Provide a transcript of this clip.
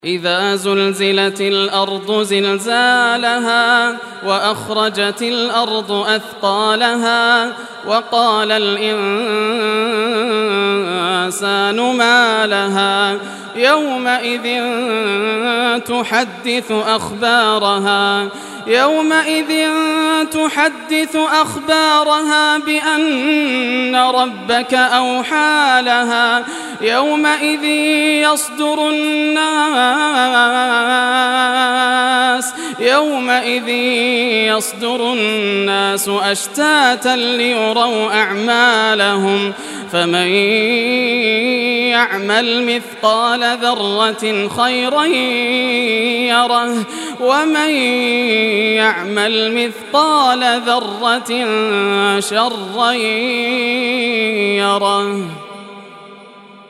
إذا زلزلت الأرض زلزالها وأخرجت الأرض أثقالها وقال الإنسان ما لها يومئذ تحدث أخبارها بأن ربك أوحى لها يومئذ يصدر الناس أشتاتا ليروا أعمالهم فمن يعمل مثقال ذرة خيرا يره ومن يعمل مثقال ذرة شرا يره.